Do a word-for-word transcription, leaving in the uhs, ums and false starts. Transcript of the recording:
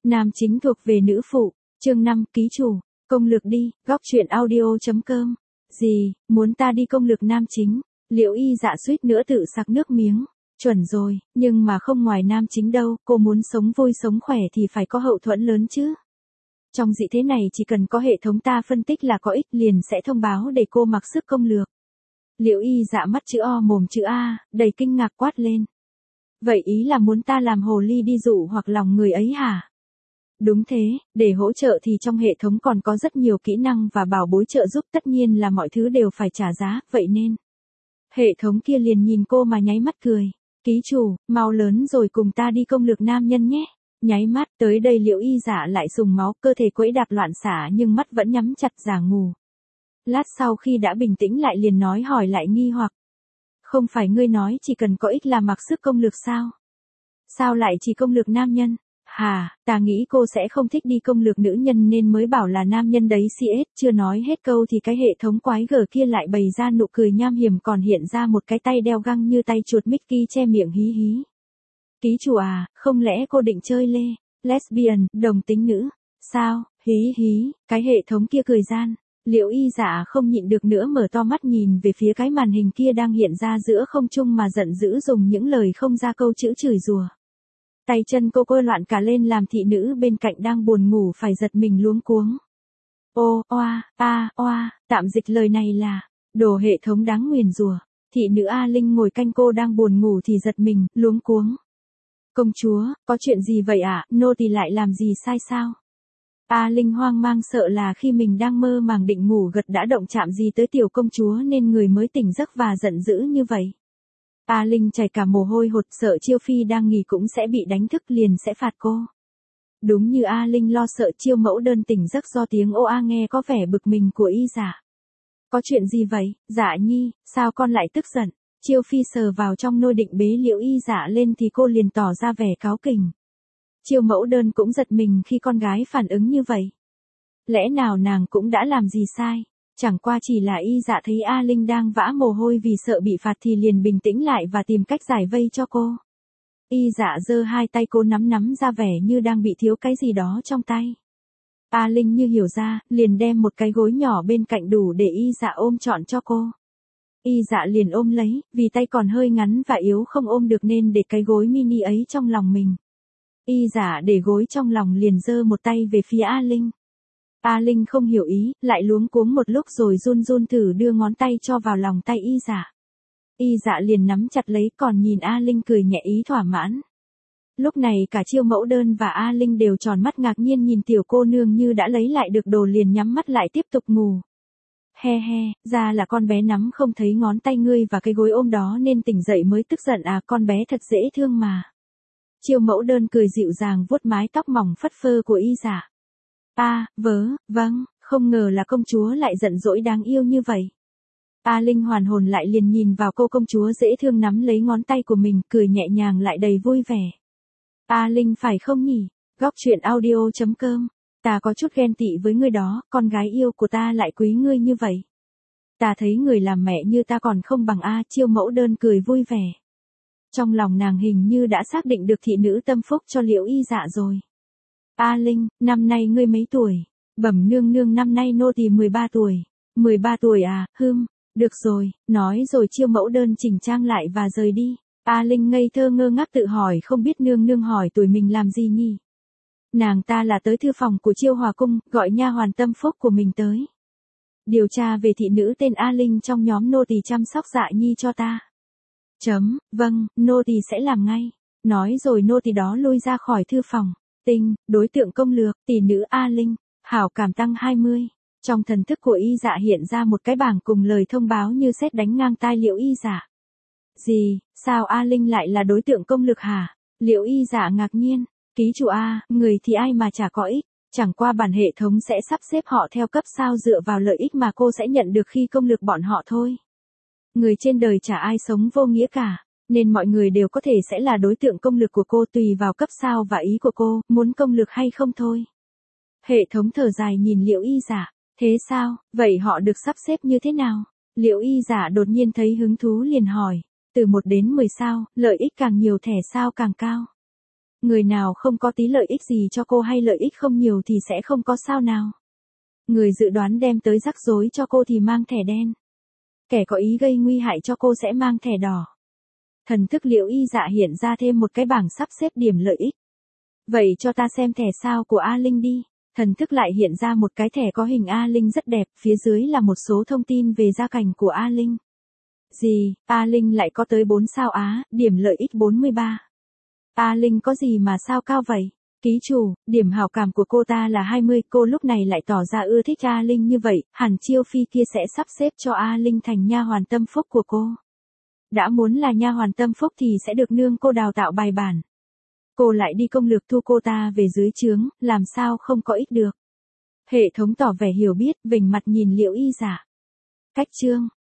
Nam chính thuộc về nữ phụ, chương năm, ký chủ, công lược đi, góc truyện audio.com. Gì, muốn ta đi công lược nam chính, Liễu Y Dạ suýt nữa tự sặc nước miếng. Chuẩn rồi, nhưng mà không ngoài nam chính đâu, cô muốn sống vui sống khỏe thì phải có hậu thuẫn lớn chứ. Trong dị thế này chỉ cần có hệ thống ta phân tích là có ích liền sẽ thông báo để cô mặc sức công lược. Liễu Y Dạ mắt chữ O mồm chữ A, đầy kinh ngạc quát lên. Vậy ý là muốn ta làm hồ ly đi dụ hoặc lòng người ấy hả? Đúng thế, để hỗ trợ thì trong hệ thống còn có rất nhiều kỹ năng và bảo bối trợ giúp, tất nhiên là mọi thứ đều phải trả giá, vậy nên. Hệ thống kia liền nhìn cô mà nháy mắt cười. Ký chủ, mau lớn rồi cùng ta đi công lược nam nhân nhé. Nháy mắt, tới đây Liễu Y Dạ lại dùng máu, cơ thể quẫy đạp loạn xả nhưng mắt vẫn nhắm chặt giả ngủ. Lát sau khi đã bình tĩnh lại liền nói hỏi lại nghi hoặc. Không phải ngươi nói chỉ cần có ích là mặc sức công lược sao? Sao lại chỉ công lược nam nhân? Hà, ta nghĩ cô sẽ không thích đi công lược nữ nhân nên mới bảo là nam nhân đấy xê ét, chưa nói hết câu thì cái hệ thống quái gở kia lại bày ra nụ cười nham hiểm còn hiện ra một cái tay đeo găng như tay chuột Mickey che miệng hí hí. Ký chủ à, không lẽ cô định chơi lê, lesbian, đồng tính nữ, sao, hí hí, cái hệ thống kia cười gian. Liễu Y Dạ không nhịn được nữa mở to mắt nhìn về phía cái màn hình kia đang hiện ra giữa không trung mà giận dữ dùng những lời không ra câu chữ chửi rủa. Tay chân cô cô loạn cả lên làm thị nữ bên cạnh đang buồn ngủ phải giật mình luống cuống. Ô, oa, a, oa, tạm dịch lời này là, đồ hệ thống đáng nguyền rủa. Thị nữ A Linh ngồi canh cô đang buồn ngủ thì giật mình, luống cuống. Công chúa, có chuyện gì vậy ạ, à? Nô tỳ lại làm gì sai sao? A Linh hoang mang sợ là khi mình đang mơ màng định ngủ gật đã động chạm gì tới tiểu công chúa nên người mới tỉnh giấc và giận dữ như vậy. A Linh chảy cả mồ hôi hột sợ Chiêu Phi đang nghỉ cũng sẽ bị đánh thức liền sẽ phạt cô. Đúng như A Linh lo sợ Chiêu Mẫu Đơn tỉnh giấc do tiếng ô a nghe có vẻ bực mình của Y Dạ. Có chuyện gì vậy, Dạ Nhi, sao con lại tức giận? Chiêu Phi sờ vào trong nôi định bế Liễu Y Dạ lên thì cô liền tỏ ra vẻ cáu kỉnh. Chiêu Mẫu Đơn cũng giật mình khi con gái phản ứng như vậy. Lẽ nào nàng cũng đã làm gì sai? Chẳng qua chỉ là Y Dạ thấy A Linh đang vã mồ hôi vì sợ bị phạt thì liền bình tĩnh lại và tìm cách giải vây cho cô. Y Dạ giơ hai tay cô nắm nắm ra vẻ như đang bị thiếu cái gì đó trong tay. A Linh như hiểu ra, liền đem một cái gối nhỏ bên cạnh đủ để Y Dạ ôm trọn cho cô. Y Dạ liền ôm lấy, vì tay còn hơi ngắn và yếu không ôm được nên để cái gối mini ấy trong lòng mình. Y Dạ để gối trong lòng liền giơ một tay về phía A Linh. A Linh không hiểu ý, lại luống cuống một lúc rồi run run thử đưa ngón tay cho vào lòng tay Y Dạ. Y Dạ liền nắm chặt lấy còn nhìn A Linh cười nhẹ ý thỏa mãn. Lúc này cả Chiêu Mẫu Đơn và A Linh đều tròn mắt ngạc nhiên nhìn tiểu cô nương như đã lấy lại được đồ liền nhắm mắt lại tiếp tục ngủ. He he, ra là con bé nắm không thấy ngón tay ngươi và cái gối ôm đó nên tỉnh dậy mới tức giận à, con bé thật dễ thương mà. Chiêu Mẫu Đơn cười dịu dàng vuốt mái tóc mỏng phất phơ của Y Dạ. A, à, vớ, vâng, không ngờ là công chúa lại giận dỗi đáng yêu như vậy. A Linh hoàn hồn lại liền nhìn vào cô công chúa dễ thương nắm lấy ngón tay của mình, cười nhẹ nhàng lại đầy vui vẻ. A Linh phải không nhỉ? Góc truyện audio.com. Ta có chút ghen tị với ngươi đó, con gái yêu của ta lại quý ngươi như vậy. Ta thấy người làm mẹ như ta còn không bằng A. Chiêu Mẫu Đơn cười vui vẻ. Trong lòng nàng hình như đã xác định được thị nữ tâm phúc cho Liễu Y Dạ rồi. A Linh, năm nay ngươi mấy tuổi? Bẩm nương nương năm nay nô tỳ mười ba tuổi. mười ba tuổi à, hưm, được rồi, nói rồi Chiêu Mẫu Đơn chỉnh trang lại và rời đi. A Linh ngây thơ ngơ ngác tự hỏi không biết nương nương hỏi tuổi mình làm gì nhỉ? Nàng ta là tới thư phòng của Chiêu Hòa cung, gọi nha hoàn tâm phúc của mình tới. Điều tra về thị nữ tên A Linh trong nhóm nô tỳ chăm sóc Dạ Nhi cho ta. Chấm, vâng, nô tỳ sẽ làm ngay. Nói rồi nô tỳ đó lui ra khỏi thư phòng. Tinh, đối tượng công lược, tỷ nữ A Linh, hảo cảm tăng hai mươi. Trong thần thức của Y Dạ hiện ra một cái bảng cùng lời thông báo như sét đánh ngang tai Liễu Y Dạ. Gì, sao A Linh lại là đối tượng công lược hả? Liễu Y Dạ ngạc nhiên. Ký chủ A, người thì ai mà chả có ích, chẳng qua bản hệ thống sẽ sắp xếp họ theo cấp sao dựa vào lợi ích mà cô sẽ nhận được khi công lược bọn họ thôi. Người trên đời chả ai sống vô nghĩa cả, nên mọi người đều có thể sẽ là đối tượng công lược của cô tùy vào cấp sao và ý của cô, muốn công lược hay không thôi. Hệ thống thở dài nhìn Liễu Y Dạ, thế sao, vậy họ được sắp xếp như thế nào? Liễu Y Dạ đột nhiên thấy hứng thú liền hỏi, từ một đến mười sao, lợi ích càng nhiều thẻ sao càng cao. Người nào không có tí lợi ích gì cho cô hay lợi ích không nhiều thì sẽ không có sao nào. Người dự đoán đem tới rắc rối cho cô thì mang thẻ đen. Kẻ có ý gây nguy hại cho cô sẽ mang thẻ đỏ. Thần thức Liễu Y Dạ hiện ra thêm một cái bảng sắp xếp điểm lợi ích. Vậy cho ta xem thẻ sao của A Linh đi. Thần thức lại hiện ra một cái thẻ có hình A Linh rất đẹp, phía dưới là một số thông tin về gia cảnh của A Linh. Gì, A Linh lại có tới bốn sao Á, điểm lợi ích bốn mươi ba. A Linh có gì mà sao cao vậy? Ký chủ, điểm hảo cảm của cô ta là hai mươi, cô lúc này lại tỏ ra ưa thích A Linh như vậy, hẳn Chiêu Phi kia sẽ sắp xếp cho A Linh thành nha hoàn tâm phúc của cô. Đã muốn là nha hoàn tâm phúc thì sẽ được nương cô đào tạo bài bản. Cô lại đi công lược thu cô ta về dưới trướng, làm sao không có ích được. Hệ thống tỏ vẻ hiểu biết, vểnh mặt nhìn Liễu Y Dạ. Cách chương